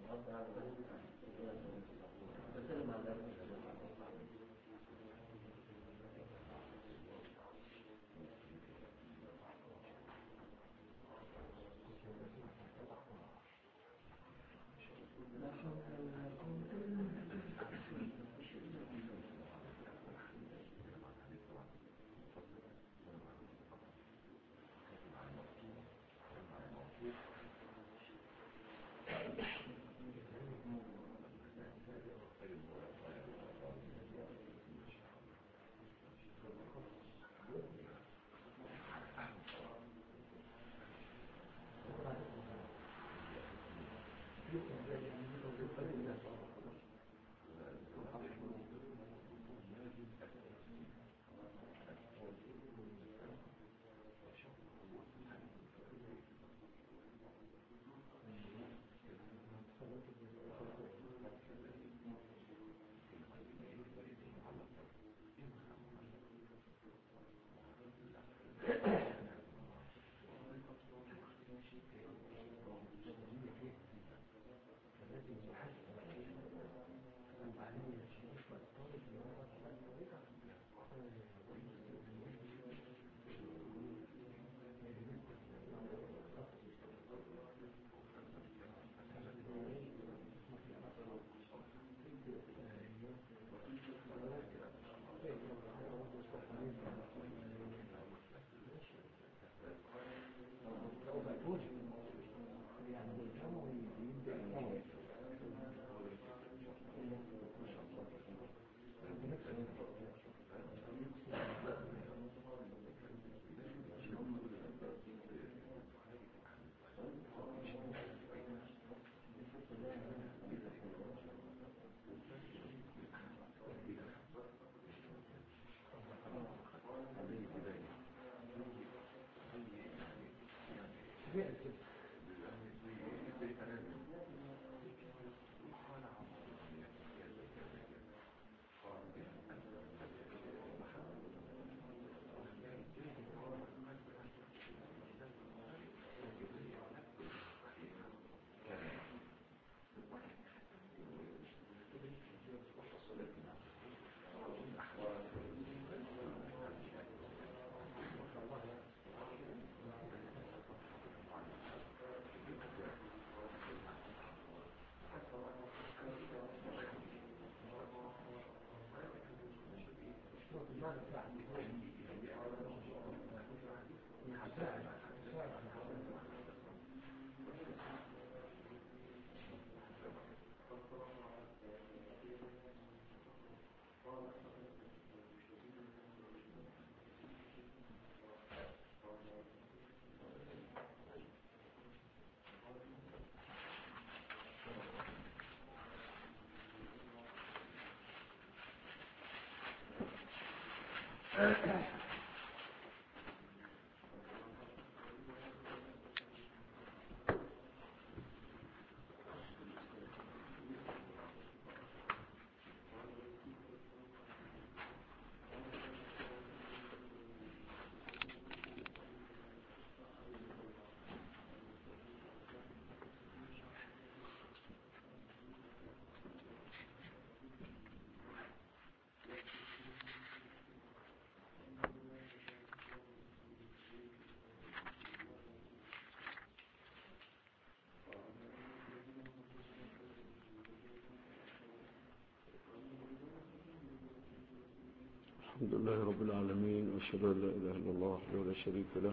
الحمد لله رب العالمين، وأشهد أن لا إله إلا الله وحده لا شريك له،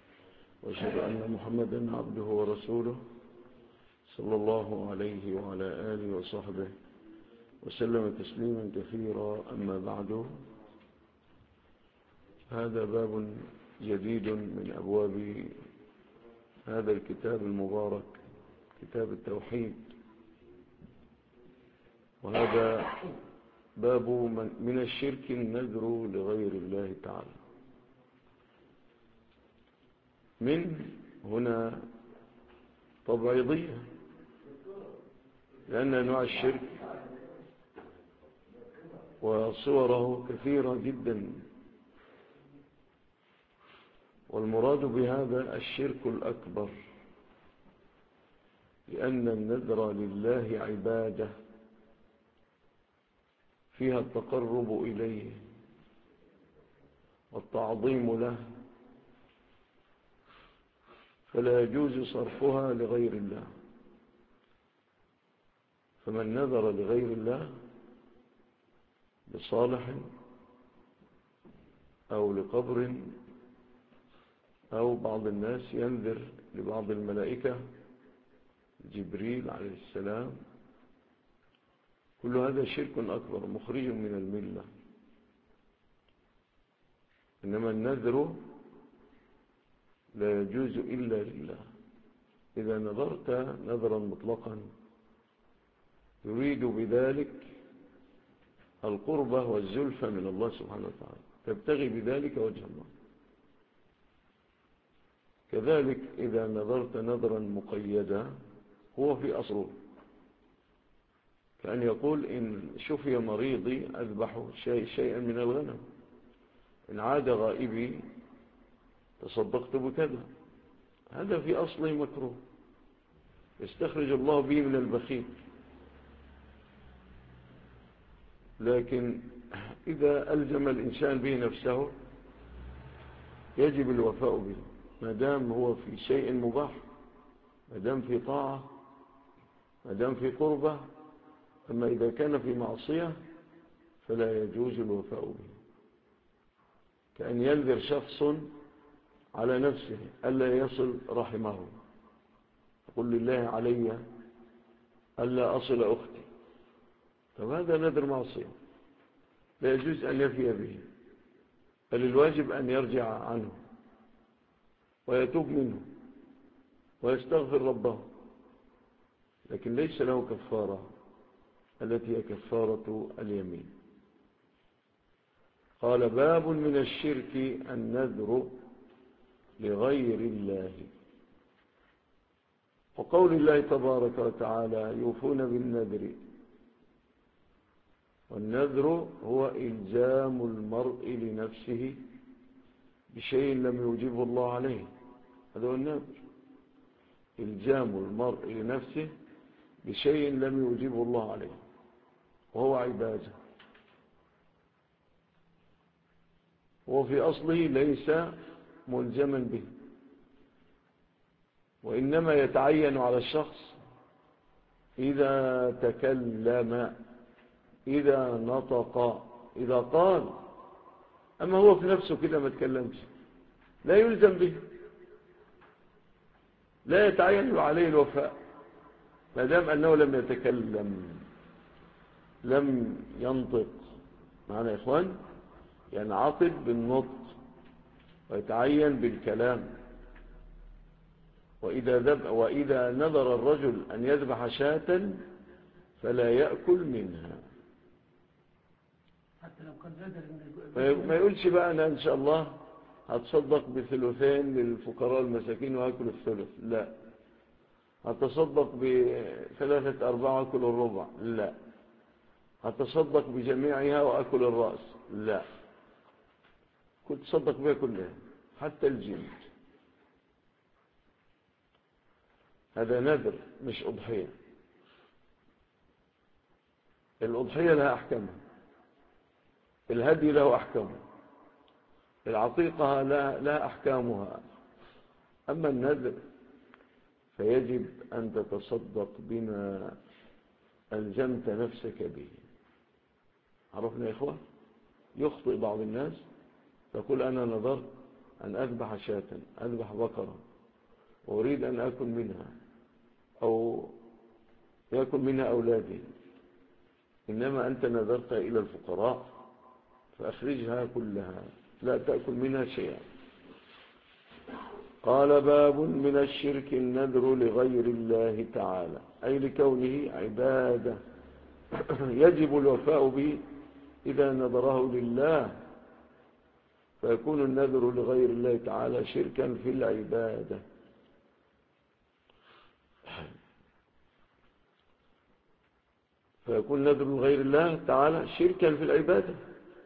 وأشهد أن محمدا عبده ورسوله صلى الله عليه وعلى آله وصحبه وسلم تسليما كثيرا. أما بعد، هذا باب جديد من أبواب هذا الكتاب المبارك، كتاب التوحيد، وهذا باب من الشرك النذر لغير الله تعالى. من هنا تبعيضية، لأن أنواع الشرك وصوره كثيرة جدا، والمراد بهذا الشرك الأكبر لأن النذر لله عبادة فيها التقرب إليه والتعظيم له، فلا يجوز صرفها لغير الله. فمن نذر لغير الله لصالح أو لقبر أو بعض الناس ينذر لبعض الملائكة، جبريل عليه السلام، كل هذا شرك أكبر مخرج من الملة. إنما النذر لا يجوز إلا لله. إذا نذرت نذرا مطلقا يريد بذلك القربة والزلفة من الله سبحانه وتعالى، تبتغي بذلك وجه الله. كذلك إذا نذرت نذرا مقيدا هو في أصله كأن يقول إن شفي مريضي أذبح شيئا من الغنم، إن عاد غائبي تصدقت بكذا. هذا في أصله مكروه، يستخرج الله به من البخيل. لكن إذا ألزم الإنسان به نفسه يجب الوفاء به، ما دام هو في شيء مباح، ما دام في طاعة، ما دام في قربة. أما إذا كان في معصية فلا يجوز الوفاء به. كأن ينذر شخص على نفسه ألا يصل رحمه، يقول لله علي ألا أصل أختي، فهذا نذر معصية لا يجوز أن يفي به، بل الواجب أن يرجع عنه ويتوب منه ويستغفر ربه، لكن ليس له كفارة التي هي كفارة اليمين. قال: باب من الشرك النذر لغير الله. وقول الله تبارك وتعالى: يوفون بالنذر. والنذر هو إلزام المرء لنفسه بشيء لم يوجبه الله عليه، هذا هو النذر، إلزام المرء لنفسه بشيء لم يوجبه الله عليه، وهو عبادة. وفي أصله ليس ملزما به، وإنما يتعين على الشخص إذا تكلم، إذا نطق، إذا قال. أما هو في نفسه كده ما تكلمش لا يلزم به، لا يتعين عليه الوفاء ما دام أنه لم يتكلم، لم ينطق. معنا يا إخوان؟ ينعقد بالنطق ويتعين بالكلام. وإذا نذر الرجل أن يذبح شاة فلا يأكل منها، حتى لو كان نذر ما يقولش بقى أنا إن شاء الله هتصدق بثلثين للفقراء المساكين وأكل الثلث، لا. هتصدق بثلاثة أرباع وأكل الربع، لا. هتصدق بجميعها وأكل الرأس، لا. كنت تصدق بها كلها حتى الجلد. هذا نذر مش أضحية. الأضحية لها أحكامها، الهدي له أحكامه، العقيقة لا أحكامها. أما النذر فيجب أن تتصدق بما ألزمت نفسك به. عرفنا يا إخوة؟ يخطئ بعض الناس تقول أنا نذرت أن أذبح شاة، أذبح بقرة، وأريد أن أكل منها أو يأكل منها أولادي، إنما أنت نذرت إلى الفقراء فأخرجها كلها، لا تأكل منها شيئا. قال: باب من الشرك النذر لغير الله تعالى، أي لكونه عبادة يجب الوفاء به إذا نذره لله، فيكون النذر لغير الله تعالى شركا في العبادة. فيكون نذر لغير الله تعالى شركا في العبادة.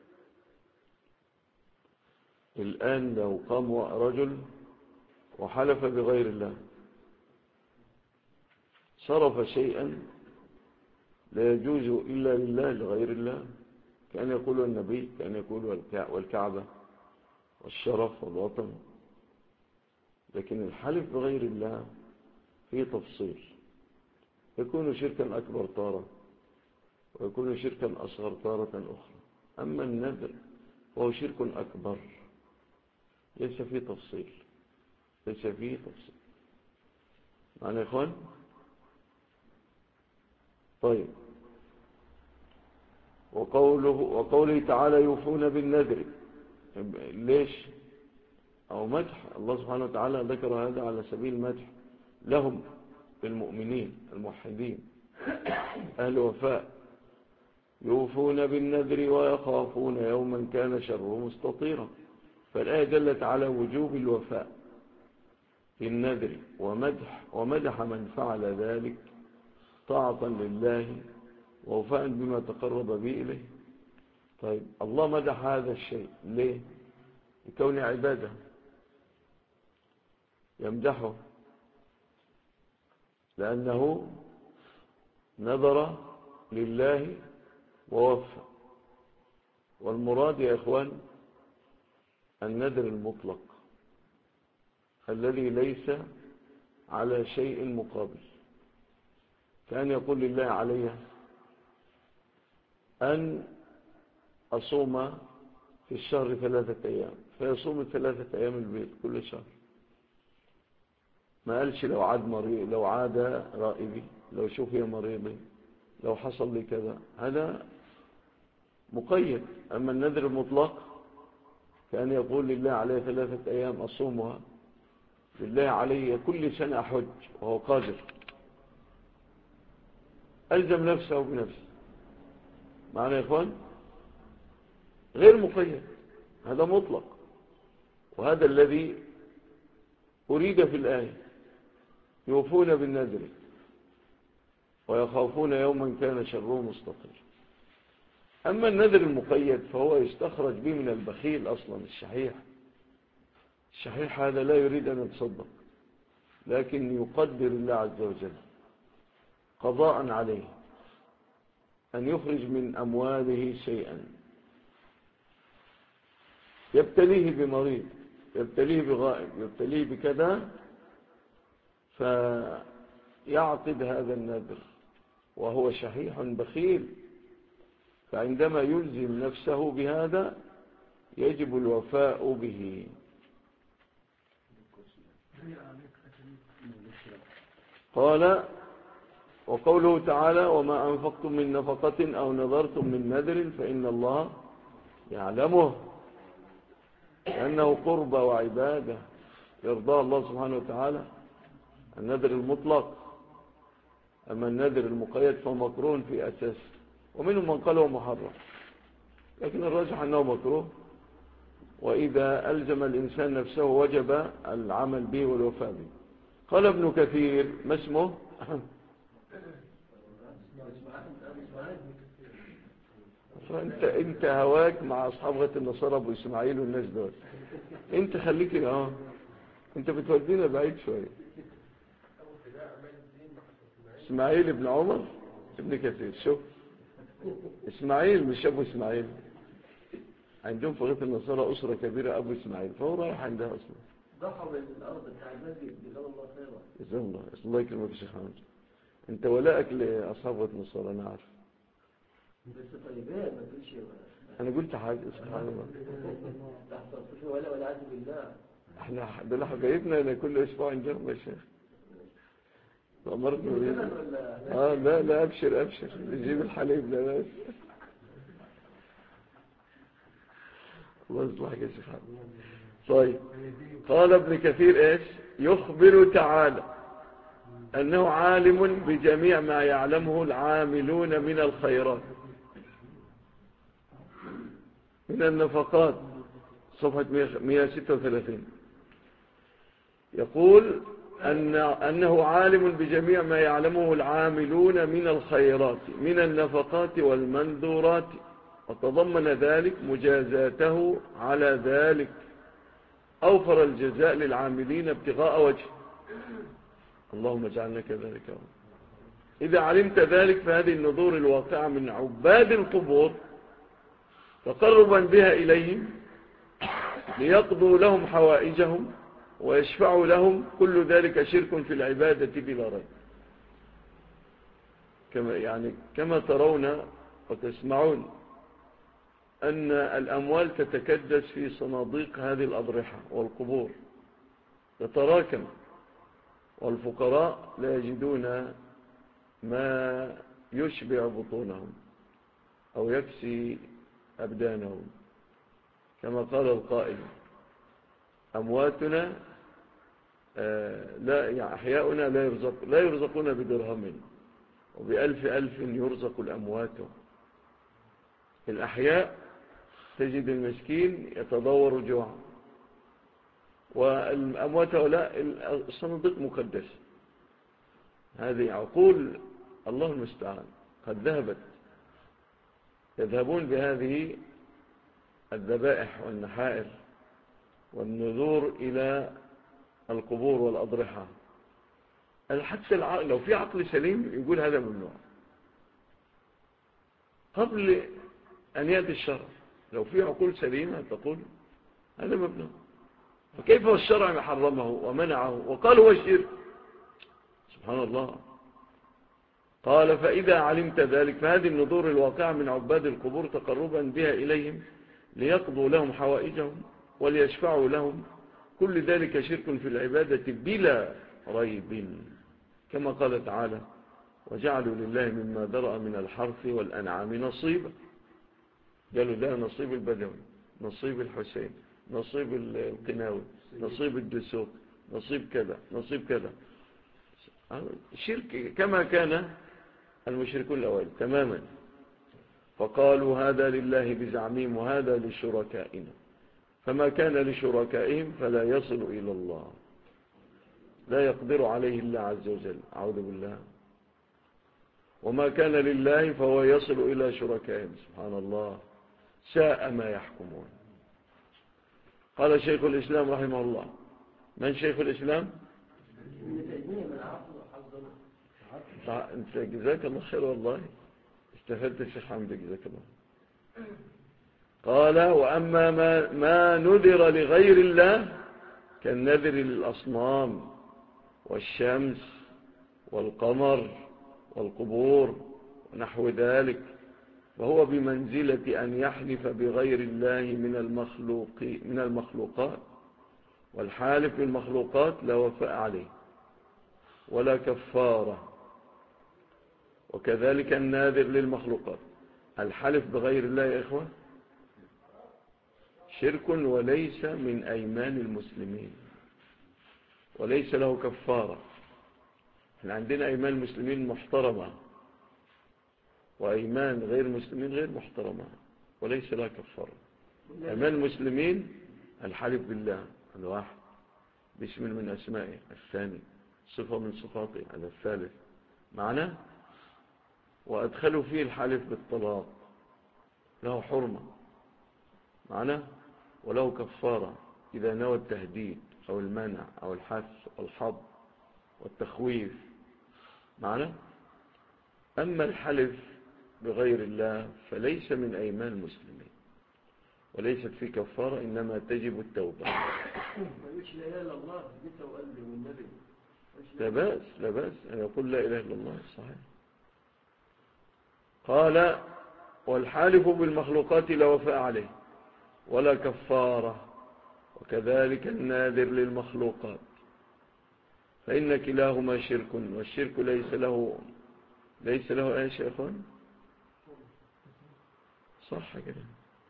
الآن لو قام رجل وحلف بغير الله صرف شيئا لا يجوز إلا لله لغير الله، كان يقول النبي، كان يقول والكعبة والشرف والوطن. لكن الحلف بغير الله فيه تفصيل، يكون شركا أكبر تارة ويكون شركا أصغر تارة أخرى. أما النذر فهو شرك أكبر، ليس فيه تفصيل، ليس فيه تفصيل. معنى يا إخوان؟ طيب، وقوله تعالى يوفون بالنذر، ليش؟ أو مدح، الله سبحانه وتعالى ذكر هذا على سبيل المدح لهم، المؤمنين الموحدين أهل وفاء، يوفون بالنذر ويخافون يوما كان شره مستطيرا. فالآية دلت على وجوب الوفاء في النذر، ومدح من فعل ذلك طاعة لله ووفاء بما تقرب به إليه. طيب، الله مدح هذا الشيء ليه؟ لكون عباده، يمدحه لأنه نذر لله ووفى. والمراد يا إخوان النذر المطلق الذي ليس على شيء مقابل، كان يقول لله علي أن أصوم في الشهر 3 أيام، فيصوم 3 أيام البيت كل شهر. ما قالش لو عاد مريض، لو عاد رائبي، لو شفي مريضي، لو حصل لي كذا، هذا مقيد. أما النذر المطلق كان يقول لله عليه 3 أيام أصومها، لله عليه كل سنة أحج وهو قادر، ألزم نفسه بنفسه. معنى يا إخوان غير مقيد، هذا مطلق، وهذا الذي أريد في الآية، يوفون بالنذر ويخافون يوما كان شره مستطير. أما النذر المقيد فهو يستخرج به من البخيل أصلا، الشحيح هذا لا يريد أن يتصدق، لكن يقدر الله عز وجل قضاء عليه أن يخرج من أمواله شيئا، يبتليه بمريض، يبتليه بغائب، يبتليه بكذا، فيعقد هذا النذر وهو شحيح بخيل. فعندما يلزم نفسه بهذا يجب الوفاء به. قال وقوله تعالى وما أنفقتم من نفقة أو نذرتم من نذر فإن الله يعلمه، لأنه قربى وعبادة يرضى الله سبحانه وتعالى النذر المطلق. أما النذر المقيد فمكروه في أساس، ومنهم من قال هو محرم، لكن الراجح أنه مكروه، وإذا ألزم الإنسان نفسه وجب العمل به والوفاء به. قال ابن كثير، ما اسمه؟ انت هواك مع أصحاب غير النصارى أبو إسماعيل والناس دول، انت خليك انت بتودينا بعيد شوية. إسماعيل ابن عمر ابن كثير، شوف إسماعيل مش أبو إسماعيل، عندهم في غير النصارى أسرة كبيرة أبو إسماعيل، فهو رايح عندها أصلا. ضحوا الأرض بتاع المسجد جزاه الله خيرا. جزاه الله، الله يكرمك يا شيخ حمد، انت ولائك لأصحاب غير النصارى أنا عارف، بس طيبين ما تقولش. أنا قلت حاجة سبحان الله، تحت ولا عز بالله. احنا دول حبايبنا كل أسبوع عندهم يا شيخ. فأمرت لا أبشر نجيب الحليب لا بس. الله يصلحك يا شيخ حمد. طيب، قال ابن كثير ايش؟ يخبر تعالى أنه عالم بجميع ما يعلمه العاملون من الخيرات من النفقات، صفحة 136، يقول أنه عالم بجميع ما يعلمه العاملون من الخيرات من النفقات والمنذورات، وتضمن ذلك مجازاته على ذلك، أوفر الجزاء للعاملين ابتغاء وجه. اللهم اجعلنا كذلك. إذا علمت ذلك فهذه النذور الواقعة من عباد القبور تقربا بها إليهم ليقضوا لهم حوائجهم ويشفعوا لهم، كل ذلك شرك في العبادة بلا ريب. كما ترون وتسمعون أن الأموال تتكدس في صناديق هذه الأضرحة والقبور تتراكم، والفقراء لا يجدون ما يشبع بطونهم أو يكسي أبدانهم، كما قال القائل: أمواتنا أحياؤنا لا يرزقون بدرهم، وبألف ألف يرزق الأموات. الأحياء تجد المسكين يتضور جوعا، والأموات هؤلاء الصناديق مقدسة. هذه عقول الله المستعان قد ذهبت، يذهبون بهذه الذبائح والنحائر والنذور إلى القبور والأضرحة. حتى لو في عقل سليم يقول هذا ممنوع قبل أن يأتي الشرع. لو في عقول سليمة تقول هذا ممنوع، فكيف الشرع حرمه ومنعه وقال هو الشرك؟ سبحان الله. قال: فإذا علمت ذلك فهذه النذور الواقعة من عباد القبور تقربا بها إليهم ليقضوا لهم حوائجهم وليشفعوا لهم، كل ذلك شرك في العبادة بلا ريب، كما قال تعالى: وجعلوا لله مما ذرأ من الحرث والأنعام نصيبا. قالوا ده نصيب البدوي، نصيب الحسين، نصيب القناوي، نصيب الدسوق، نصيب كذا، نصيب كذا. شرك كما كان المشركون الأوائل تماما. فقالوا هذا لله بزعمهم وهذا لشركائنا، فما كان لشركائهم فلا يصل إلى الله، لا يقدر عليه الله عز وجل، أعوذ بالله. وما كان لله فهو يصل إلى شركائهم. سبحان الله، ساء ما يحكمون. قال شيخ الإسلام رحمه الله. من شيخ الإسلام؟ انت جزاك الله خير، والله استفدت الشيخ حمد، جزاك الله. قال: وأما ما نذر لغير الله كالنذر للأصنام والشمس والقمر والقبور ونحو ذلك، فهو بمنزلة أن يحلف بغير الله من المخلوقات، والحالف بالمخلوقات لا وفاء عليه ولا كفارة. وكذلك الناذر للمخلوقات. الحلف بغير الله يا إخوة شرك وليس من أيمان المسلمين، وليس له كفارة. احنا عندنا أيمان المسلمين محترمة، وأيمان غير المسلمين غير محترمة وليس لها كفارة. أيمان المسلمين الحلف بالله الواحد باسم من أسمائه، الثاني صفة من صفاته، هذا الثالث معناه. وأدخلوا فيه الحلف بالطلاق، له حرمة معناه، وله كفارة إذا نوى التهديد أو المنع أو الحث والحظ والتخويف معناه. أما الحلف بغير الله فليس من أيمان المسلمين وليست فيه كفارة، إنما تجب التوبة. لا بأس، لا بأس أن يقول لا إله إلا الله، صحيح. قال: والحالف بالمخلوقات لا وفاء عليه ولا كفارة، وكذلك الناذر للمخلوقات، فإن كلاهما شرك، والشرك ليس له ايش يا اخوان؟ صح كده.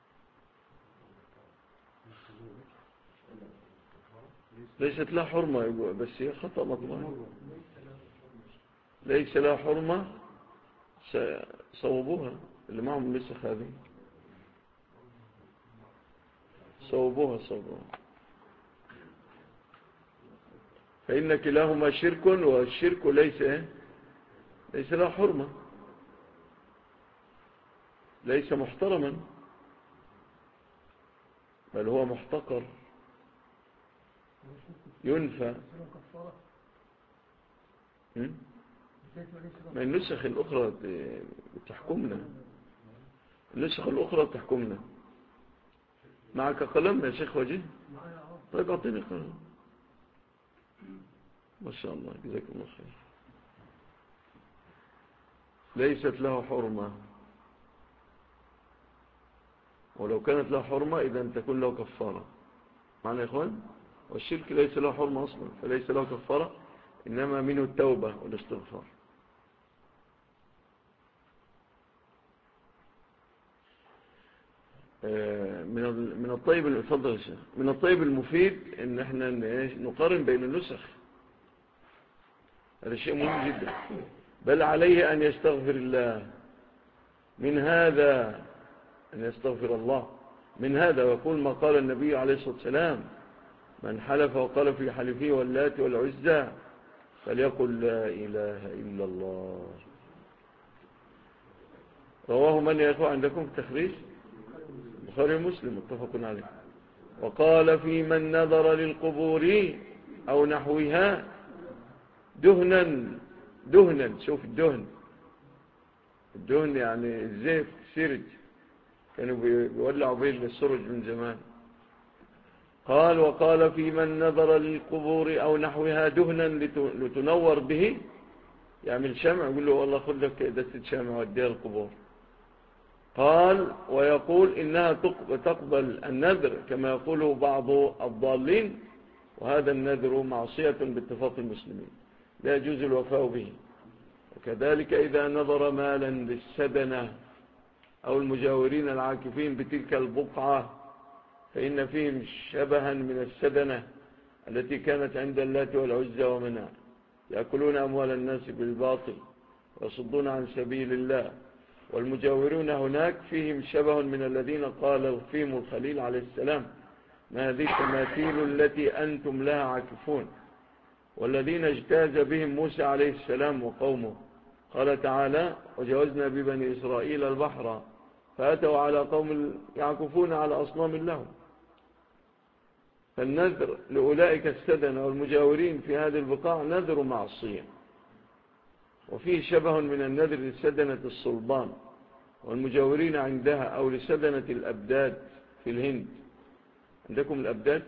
ليست له حرمة، بس هي خطأ مطبوع. ليس له حرمة، صوبوها اللي معهم النسخ هذه، صوبوها. فإن كلاهما شرك، والشرك ليس له حرمة، ليس محترما، بل هو محتقر ينفى. ما النسخ الأخرى تحكمنا، النسخ الأخرى تحكمنا. معك قلم يا شيخ وجيه؟ طيب أعطيني قلم. ما شاء الله، جزاك الله خير. ليست له حرمة، ولو كانت له حرمة إذا تكون له كفارة. معنى يا إخوان، والشرك ليس له حرمة أصلا، فليس له كفارة، إنما منه التوبة والاستغفار. من الطيب الفضل من الطيب المفيد ان احنا نقارن بين النسخ. هذا شيء مهم جدا. بل عليه ان يستغفر الله من هذا، ان يستغفر الله من هذا، ويقول ما قال النبي عليه الصلاة والسلام: من حلف وقال في حلفه واللات والعزى فليقل لا إله إلا الله. رواه من يا أخوة عندكم في التخريج؟ البخاري ومسلم متفق عليه. وقال في من نظر للقبور أو نحوها دهنا. شوف الدهن يعني الزيت، سرج، كانوا بيولعوا به السرج من زمان. قال: وقال في من نظر للقبور أو نحوها دهنا لتنور به، يعمل شمع، يقول له والله خذ لك دستة شمع وديها القبور. قال: ويقول إنها تقبل النذر كما يقوله بعض الضالين، وهذا النذر معصية باتفاق المسلمين، لا يجوز الوفاء به. وكذلك إذا نظر مالا للسدنة أو المجاورين العاكفين بتلك البقعة فإن فيهم شبها من السدنة التي كانت عند اللات والعزى ومناة، يأكلون أموال الناس بالباطل ويصدون عن سبيل الله. والمجاورون هناك فيهم شبه من الذين قال فيهم الخليل عليه السلام: ما هذه التماثيل التي أنتم لها عاكفون. والذين اجتاز بهم موسى عليه السلام وقومه، قال تعالى: وجاوزنا ببني إسرائيل البحر فأتوا على قوم يعكفون على أصنام لهم. فالنذر لأولئك السدنة والمجاورين في هذه البقاع نذر معصية، وفيه شبه من النذر لسدنة الصلبان والمجاورين عندها، أو لسدنة الأبداد في الهند. عندكم الأبداد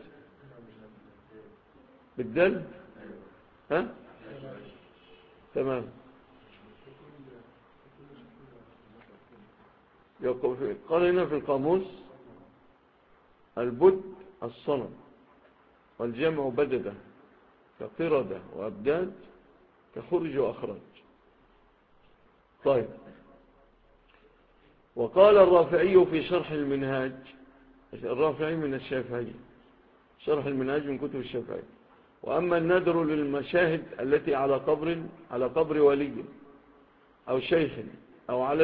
بالدل؟ ها؟ تمام. قال هنا في القاموس: البد الصنم، والجمع بددة، كقردة وأبداد، كخرج وأخرج. طيب. وقال الرافعي في شرح المنهاج، الرافعي من الشافعي، شرح المنهاج من كتب الشافعي: وأما النذر للمشاهد التي على قبر ولي أو شيخ أو على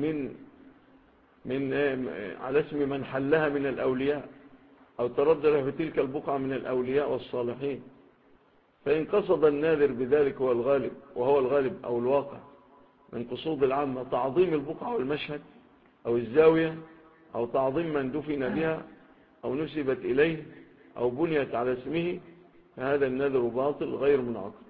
اسم من حلها من الأولياء أو تردد في تلك البقعة من الأولياء والصالحين، فإن قصد الناذر بذلك وهو الغالب أو الواقع من قصود العامة تعظيم البقعة والمشهد أو الزاوية، أو تعظيم من دفن بها أو نسبت إليه أو بنيت على اسمه، فهذا النذر باطل غير منعقد.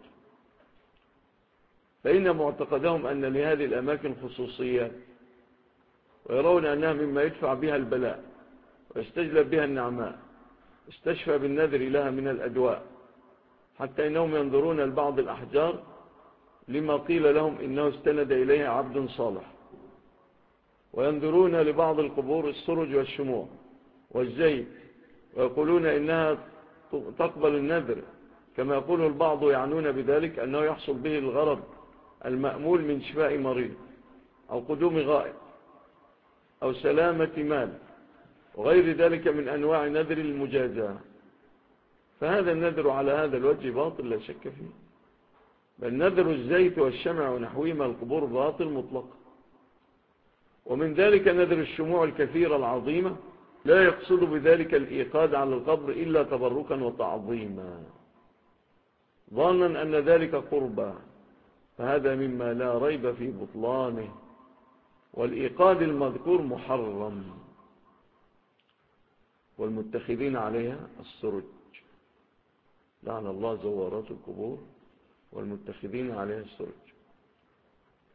فإن معتقدهم أن لهذه الأماكن خصوصيات، ويرون أنها مما يدفع بها البلاء ويستجلب بها النعماء، استشفى بالنذر لها من الأدواء، حتى إنهم ينظرون لبعض الأحجار لما قيل لهم إنه استند إليها عبد صالح، وينظرون لبعض القبور السرج والشموع والزيت، ويقولون إنها تقبل النذر، كما يقول البعض يعنون بذلك أنه يحصل به الغرض المأمول من شفاء مريض أو قدوم غائب أو سلامة مال وغير ذلك من أنواع نذر المجازاة. فهذا النذر على هذا الوجه باطل لا شك فيه، بل نذر الزيت والشمع ونحوهما القبور باطل مطلق. ومن ذلك نذر الشموع الكثيرة العظيمة لا يقصد بذلك الإيقاد على القبر إلا تبركا وتعظيما، ظانا أن ذلك قربا، فهذا مما لا ريب في بطلانه. والإيقاد المذكور محرم. والمتخذين عليها السرج، لعن الله زوارات القبور والمتخذين عليها السرج.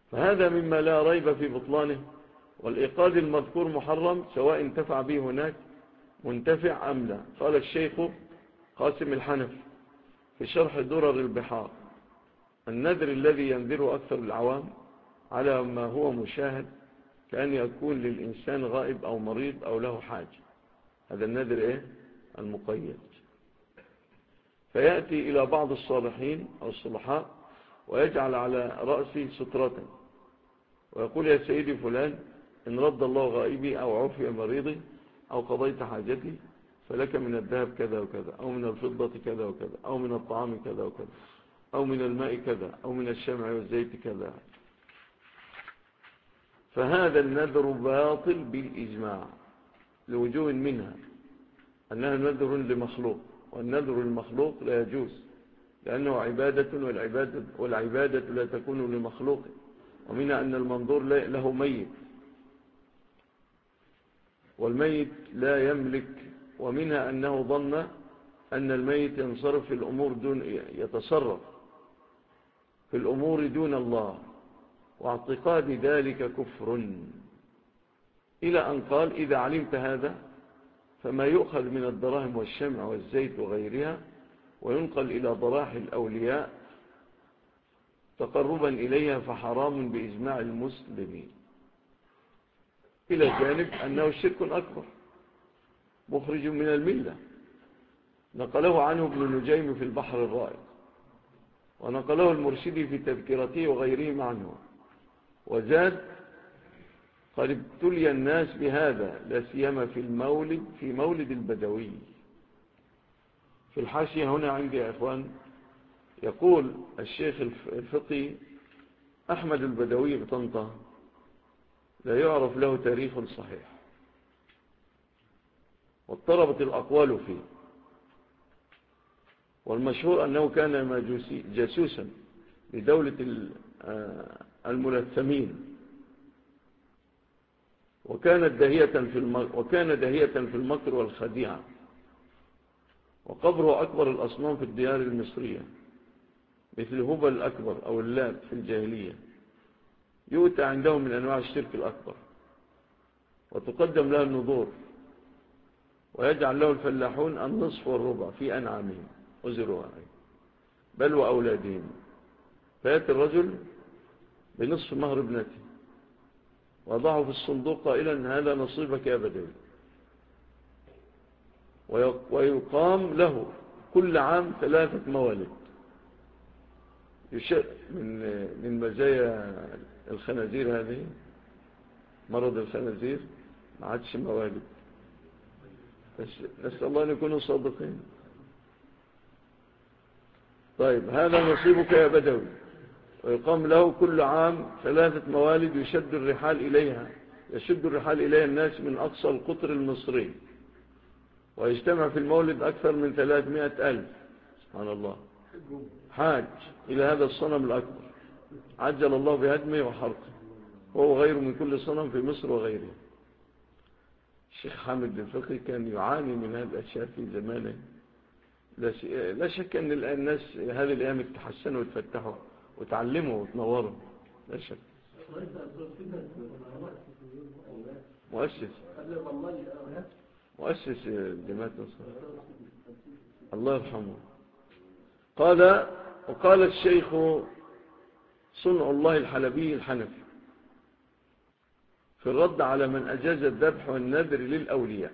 فهذا مما لا ريب في بطلانه. والإيقاد المذكور محرم سواء انتفع به هناك منتفع أم لا. قال الشيخ قاسم الحنفي في شرح درر البحار: النذر الذي ينذر أكثر العوام على ما هو مشاهد كأن يكون للإنسان غائب أو مريض أو له حاجة. هذا النذر المقيد. فيأتي إلى بعض الصالحين أو الصلحاء ويجعل على رأسي سترة ويقول: يا سيدي فلان، إن رد الله غائبي أو عفي مريضي أو قضيت حاجتي فلك من الذهب كذا وكذا، أو من الفضة كذا وكذا، أو من الطعام كذا وكذا، أو من الماء كذا، أو من الشمع والزيت كذا. فهذا النذر باطل بالإجماع لوجوه منها أنها نذر لمخلوق، والنذر المخلوق لا يجوز لأنه عبادة، والعبادة لا تكون لمخلوق، ومنها أن المنظور له ميت والميت لا يملك، ومنها أنه ظن أن الميت ينصرف في الأمور يتصرف في الأمور دون الله، واعتقاد ذلك كفر، إلى أن قال: إذا علمت هذا فما يؤخذ من الدراهم والشمع والزيت وغيرها وينقل إلى ضراح الأولياء تقربا إليها فحرام بإجماع المسلمين، إلى جانب أنه شرك أكبر مخرج من الملة، نقله عنه ابن نجيم في البحر الرائق، ونقله المرشدي في تذكرته وغيرهم عنه، وزاد: قد ابتلي الناس بهذا لا سيما في مولد البدوي. في الحاشية هنا عندي يا إخوان يقول الشيخ الفقي: أحمد البدوي بطنطا لا يعرف له تاريخ صحيح، واضطربت الأقوال فيه، والمشهور أنه كان جاسوسا لدولة الملثمين، وكان داهية في المكر والخديعة، وقبره أكبر الأصنام في الديار المصرية مثل هبل الأكبر أو اللات في الجاهلية، يؤتى عندهم من أنواع الشرك الأكبر، وتقدم له النذور، ويجعل له الفلاحون النصف والربع في أنعامهم وزروعهم بل وأولادهم، فيأتي الرجل بنصف مهر ابنته وضعه في الصندوق قائلا: هذا نصيبك يا بدوي، ويقام له كل عام 3 موالد. من مزايا الخنازير هذه، مرض الخنازير، ما عادش موالد، بس نسأل الله أن يكونوا صادقين. طيب، هذا نصيبك يا بدوي، ويقام له كل عام 3 موالد يشد الرحال إليها الناس من أقصى القطر المصري، ويجتمع في المولد أكثر من 300,000 سبحان الله حاج إلى هذا الصنم الأكبر، عجل الله بهدمه وحرقه، وهو غير من كل صنم في مصر وغيره. الشيخ حامد الفقي كان يعاني من هذه الأشياء في زمانه. لا شك أن الناس هذه الأيام تحسنوا وتفتحوا وتعلموا وتنوروا، لا شك. مؤسس جماعة نصر الله يرحمه وقال الشيخ صنع الله الحلبي الحنفي في الرد على من أجاز الذبح والنذر للأولياء: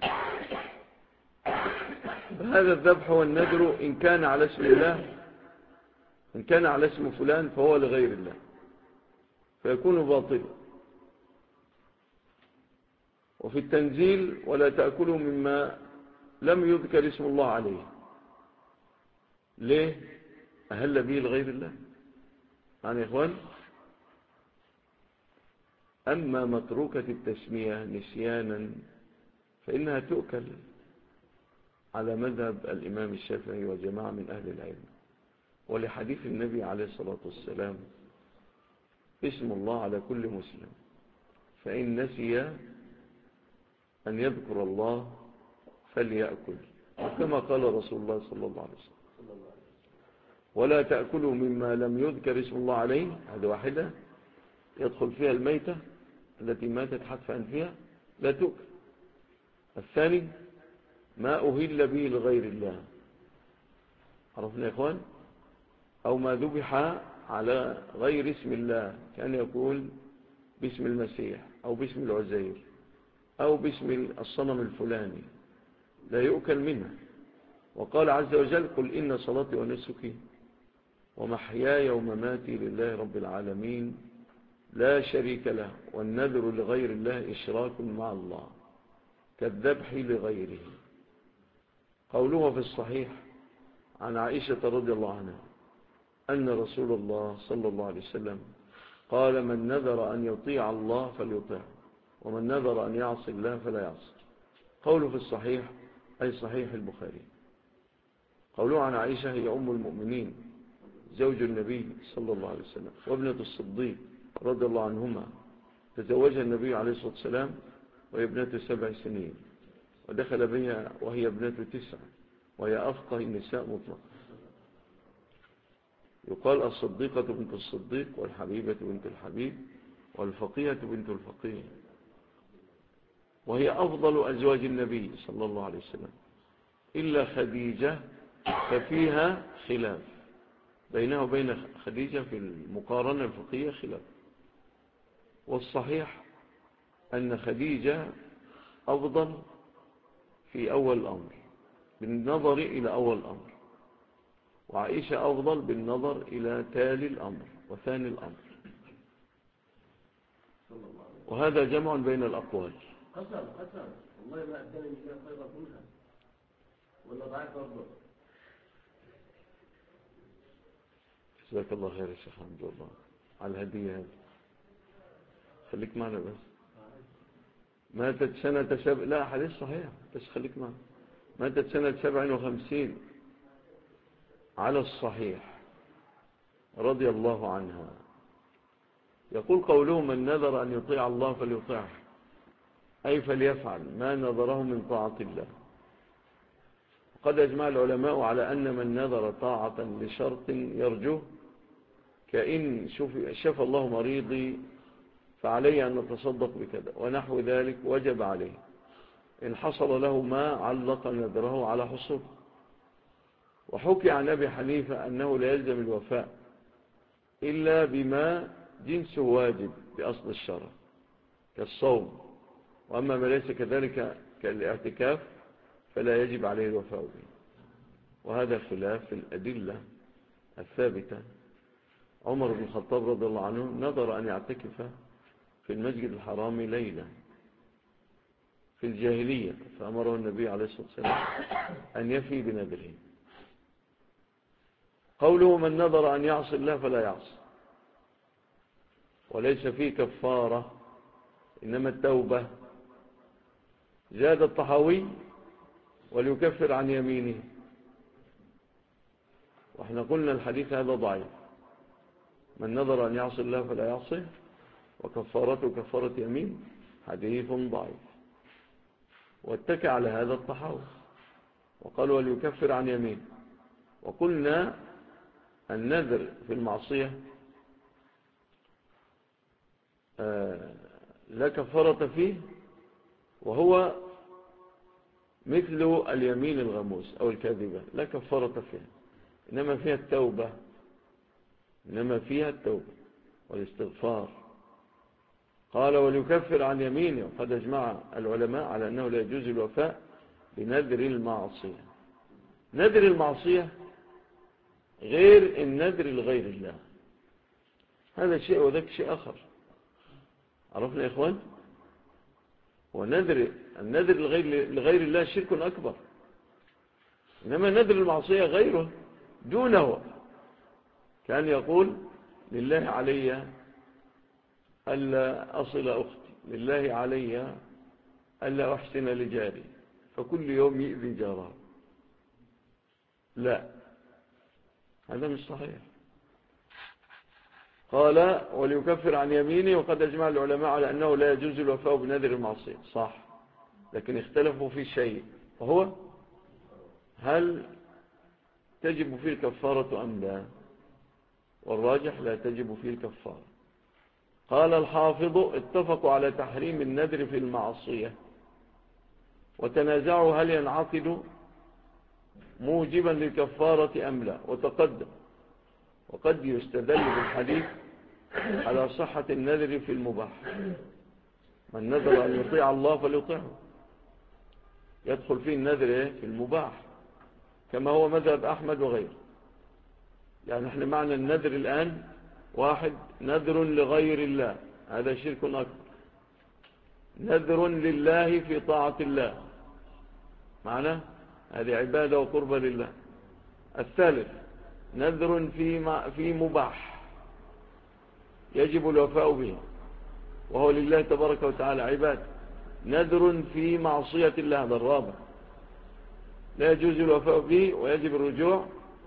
هذا الذبح والنذر إن كان على اسم الله، إن كان على اسم فلان فهو لغير الله فيكون باطلا. وفي التنزيل: ولا تأكلوا مما لم يذكر اسم الله عليه. ليه؟ أهل به لغير الله. يعني يا إخوان، أما متروكة التسمية نسيانا فإنها تؤكل على مذهب الإمام الشافعي وجماعة من أهل العلم، ولحديث النبي عليه الصلاة والسلام: اسم الله على كل مسلم، فإن نسي أن يذكر الله فليأكل، كما قال رسول الله صلى الله عليه وسلم. ولا تأكلوا مما لم يذكر اسم الله عليه، هذا واحدة. يدخل فيها الميتة التي ماتت حتف أنفها لا تؤكل. الثاني ما أهل به لغير الله، عرفنا يا إخوان، أو ما ذبح على غير اسم الله، كان يقول باسم المسيح أو باسم العزير أو باسم الصنم الفلاني لا يؤكل منها. وقال عز وجل قل إن صلاتي ونسكي ومحياي ومماتي لله رب العالمين لا شريك له والنذر لغير الله إشراك مع الله كالذبح لغيره. قوله في الصحيح عن عائشة رضي الله عنها أن رسول الله صلى الله عليه وسلم قال من نذر أن يطيع الله فليطيع ومن نذر أن يعصي الله فلا يعصي. قوله في الصحيح أي صحيح البخاري. قوله عن عائشة هي أم المؤمنين زوج النبي صلى الله عليه وسلم وابنة الصديق رضي الله عنهما، تزوجها النبي عليه الصلاة والسلام وهي ابنة 7 سنين ودخل بها وهي ابنة 9 وهي أفقه النساء مطلقا. يقال الصديقة بنت الصديق والحبيبة بنت الحبيب والفقيهة بنت الفقيه، وهي أفضل أزواج النبي صلى الله عليه وسلم إلا خديجة ففيها خلاف بينها وبين خديجة في المقارنة الفقهية خلاف. والصحيح أن خديجة أفضل في أول الأمر بالنظر إلى أول الأمر، وعائشة أفضل بالنظر إلى تالي الأمر وثاني الأمر، وهذا جمع بين الأقوال. قسم والله ما أداني الله خيرا منها ولا ضعيف برضه. جزاك الله خير يا شيخ حمد الله على الهدية هذه. خليك معنا بس. ماتت سنة لا حديث صحيح بس خليك معنا. ماتت سنة 57 على الصحيح رضي الله عنها. يقول قوله من نذر أن يطيع الله فليطيعه أي فليفعل ما نذره من طاعة الله. قد أجمع العلماء على أن من نذر طاعة لشرط يرجوه كإن شفى الله مريضي فعليه أن نتصدق بكذا ونحو ذلك وجب عليه إن حصل له ما علق نذره على حصول. وحكي عن أبي حنيفة أنه لا يلزم الوفاء إلا بما جنسه واجب بأصل الشرع كالصوم، وأما ما ليس كذلك كالاعتكاف فلا يجب عليه الوفاء به. وهذا خلاف الأدلة الثابتة. عمر بن الخطاب رضي الله عنه نذر أن يعتكف في المسجد الحرام ليلة في الجاهلية فأمره النبي عليه الصلاة والسلام أن يفي بنذره. قوله من نذر أن يعصي الله فلا يعصي وليس فيه كفارة إنما التوبة. زاد الطحاوي وليكفر عن يمينه، وإحنا قلنا الحديث هذا ضعيف. من نذر أن يعصي الله فلا يعصي وكفارته كفارة يمين حديث ضعيف. واتكى على هذا الطحاوي وقال وليكفر عن يمين. وقلنا النذر في المعصية لا كفارة فيه وهو مثل اليمين الغموس أو الكاذبة لا كفارة فيها، إنما فيها التوبة والاستغفار. قال وليكفر عن يمينه. وقد اجمع العلماء على أنه لا يجوز الوفاء بنذر المعصية. نذر المعصية غير النذر لغير الله، هذا شيء وذاك شيء آخر. عرفنا يا إخوان؟ النذر لغير الله شرك أكبر، إنما نذر المعصية غيره دونه. كان يقول لله علي ألا أصل أختي، لله علي ألا أحسن لجاري، فكل يوم يؤذي جاره. لا، هذا مش صحيح. قال وليكفر عن يمينه. وقد أجمع العلماء على أنه لا يجوز الوفاء بنذر المعصية، صح، لكن اختلفوا في شيء، وهو هل تجب فيه الكفارة أم لا؟ والراجح لا تجب فيه الكفارة. قال الحافظ اتفقوا على تحريم النذر في المعصية وتنازعوا هل ينعقد موجبا للكفارة أم لا، وتقدم وقد يستدل بالحديث على صحة النذر في المباح. من نذر أن يطيع الله فليطيعه، يدخل فيه النذر في المباح كما هو مذهب أحمد وغيره. يعني احنا معنى النذر الآن واحد نذر لغير الله، هذا شرك أكبر. نذر لله في طاعة الله، معنى هذه عبادة وقربة لله. الثالث نذر في مباح يجب الوفاء به وهو لله تبارك وتعالى عبادة. نذر في معصية الله، هذا الرابع لا يجوز الوفاء به ويجب الرجوع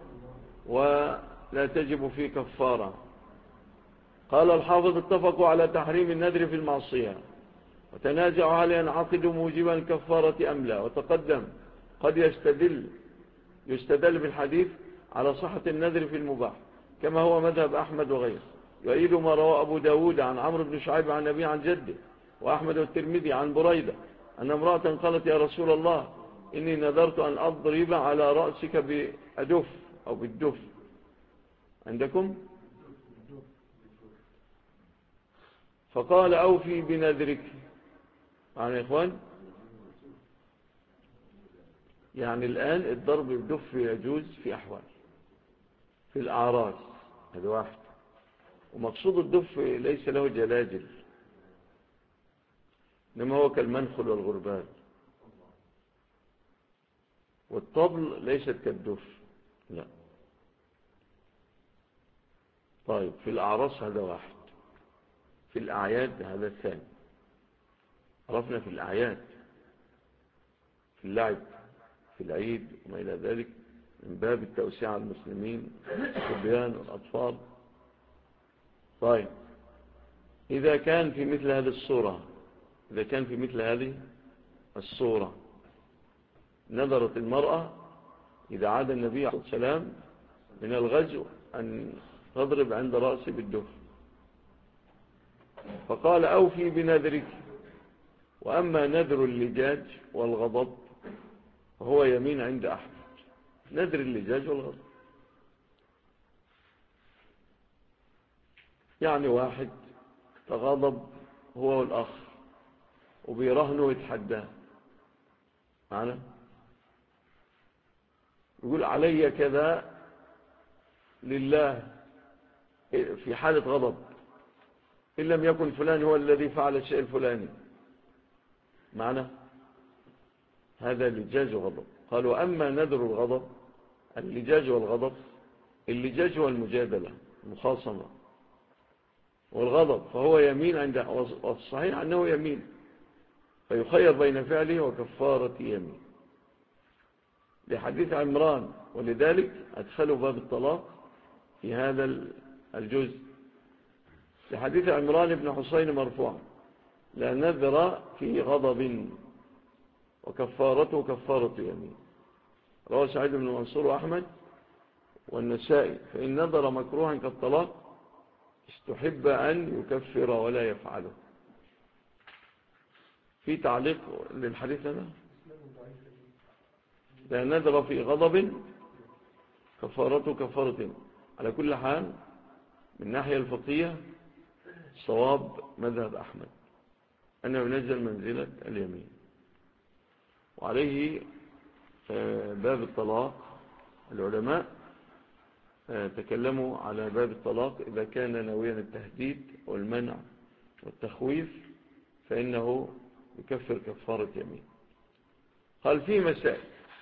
ولا تجب فيه كفارة. قال الحافظ اتفقوا على تحريم النذر في المعصية وتنازعوا هل ينعقد موجبا الكفارة أم لا، وتقدم قد يستدل بالحديث على صحة النذر في المباح كما هو مذهب أحمد وغيره. يؤيد ما روى أبو داود عن عمرو بن شعيب عن نبي عن جده، وأحمد والترمذي عن بريدة أن امرأة قالت يا رسول الله إني نذرت أن أضرب على رأسك بأدف أو بالدف، عندكم؟ فقال أوفي بنذرك. يعني يا إخوان، يعني الآن الضرب بالدف يجوز في أحوال، في الأعراس، هذا واحد. ومقصود الدف ليس له جلاجل، إنما هو كالمنخل والغربال. والطبل ليست كالدف، لا. طيب في الأعراس هذا واحد، في الأعياد هذا الثاني. عرفنا في الأعياد، في اللعب في العيد وما إلى ذلك من باب التوسيع على المسلمين الصبيان والأطفال. طيب إذا كان في مثل هذه الصورة نذرت المرأة إذا عاد النبي عليه الصلاة والسلام من الغزو أن تضرب عند رأسه بالدف، فقال أوفي بنذرك. وأما نذر اللجاج والغضب فهو يمين عند أحمد. نذر اللجاج والغضب يعني واحد تغضب هو والأخ وبيرهنه ويتحداه، معنا يقول علي كذا لله في حالة غضب إن لم يكن فلان هو الذي فعل الشيء الفلاني، معنا هذا لجاج وغضب. قالوا أما نذر الغضب اللجاج والغضب، اللجاج هو المجادلة المخاصمة، والغضب فهو يمين عند، والصحيح أنه يمين فيخير بين فعله وكفارة يمين لحديث عمران، ولذلك أدخلوا باب الطلاق في هذا الجزء لحديث عمران بن حسين مرفوعا لا نذر في غضب وكفارته كفارة يمين. رواه سعيد بن منصور وأحمد والنسائي. فإن نذر مكروها كالطلاق استحب أن يكفر ولا يفعله. في تعليق للحديث هذا؟ لا نذر في غضب كفارته كفارة يمين. على كل حال من ناحية الفقهية صواب مذهب أحمد أنه ينزل منزلة اليمين. وعليه باب الطلاق العلماء تكلموا على باب الطلاق إذا كان ناويا التهديد والمنع والتخويف فإنه يكفر كفارة يمين. قال في مسائل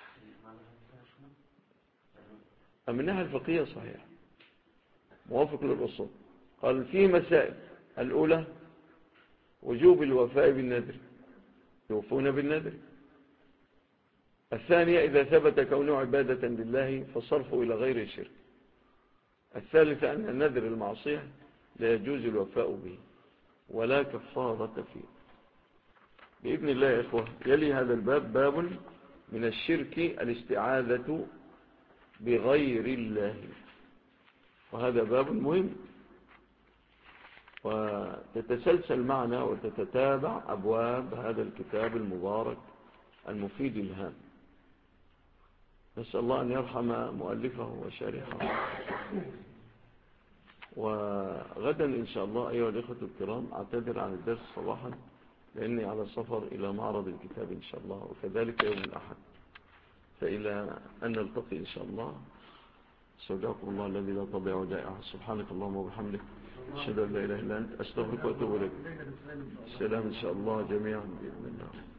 من الناحية الفقهية صحيح موافق للأصول. قال في مسائل الأولى وجوب الوفاء بالنذر، يوفون بالنذر. الثانية إذا ثبت كونه عبادة لله فصرفه إلى غير شرك. الثالثة أن النذر المعصية لا يجوز الوفاء به ولا كفارة فيه. بإذن الله يا إخوة يلي هذا الباب باب من الشرك الاستعاذة بغير الله، وهذا باب مهم. وتتسلسل معنا وتتتابع أبواب هذا الكتاب المبارك المفيد الهام. نسأل الله أن يرحم مؤلفه وشارحه. وغدا إن شاء الله أيها الإخوة الكرام أعتذر عن الدرس صباحا لأني على سفر إلى معرض الكتاب إن شاء الله، وكذلك يوم الأحد. فإلى أن نلتقي إن شاء الله، استودعكم الله الذي لا تضيع ودائعه. سبحانك اللهم وبحمدك، أشهد أن لا إله إلا أنت، أستغفرك وأتوب إليك. السلام إن شاء الله جميعا بإذن الله.